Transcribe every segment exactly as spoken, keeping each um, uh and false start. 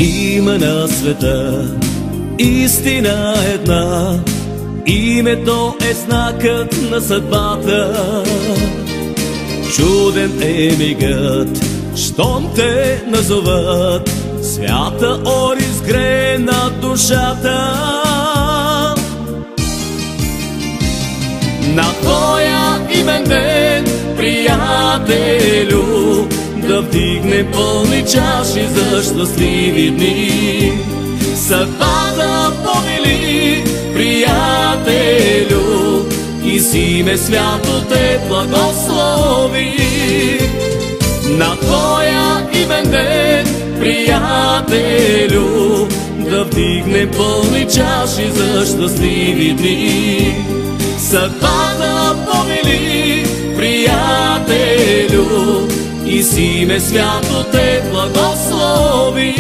Има на света истина една, името е знакът на съдбата. Чуден е мигът, щом те назоват, свята ориз грее над душата. На твоя имен ден, приятелю, да вдигнем пълни чаши за щастливи дни. Съдбата повели, приятелю, и си ме свято те благослови. На твоя имен ден, приятелю, да вдигнем пълни чаши за щастливи дни. Съдбата повели, приятелю, и си ме свято те благослови.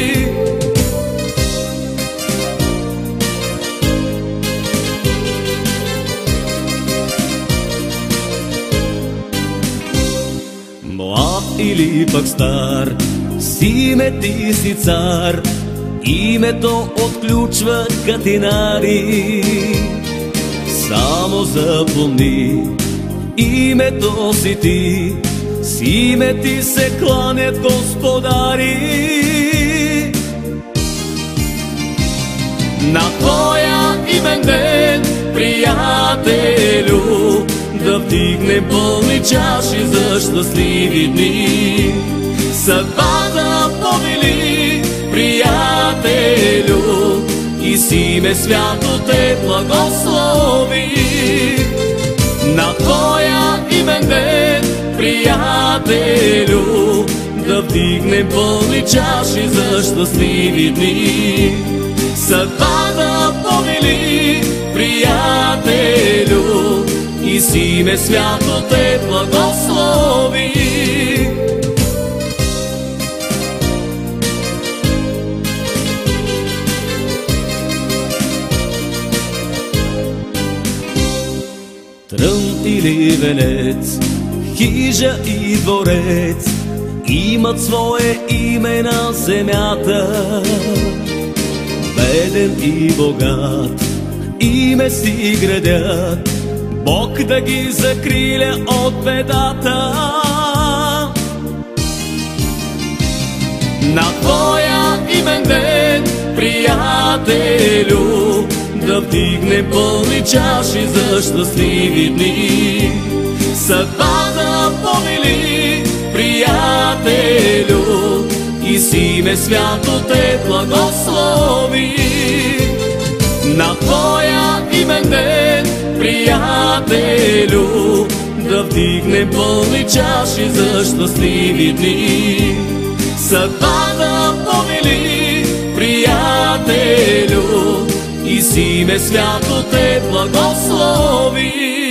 Млад или пък стар, си ме ти си цар, името отключва катинари. Само запомни, името си ти, с име ти се кланят господари. На твоя имен ден, приятелю, да вдигнем пълни чаши за щастливи дни. Съдбата повели, приятелю, и си ме свято те благослови. На твоя имен ден, приятелю, да вдигнем пълни чаши за щастливи дни. Съдбата повели, приятелю, и си ме свято те благослови. Трън или венец, хижа и дворец имат свое име на земята. Беден и богат име си градят, Бог да ги закриля от бедата. На твоя имен ден, приятелю, да вдигнем пълни чаши за щастливи дни. Съдбата повели, приятелю, и си ме свято те благослови. На твоя имен ден, приятелю, да вдигнем пълни чаши за щастливи дни. Съдбата повели, приятелю, и си ме свято те благослови.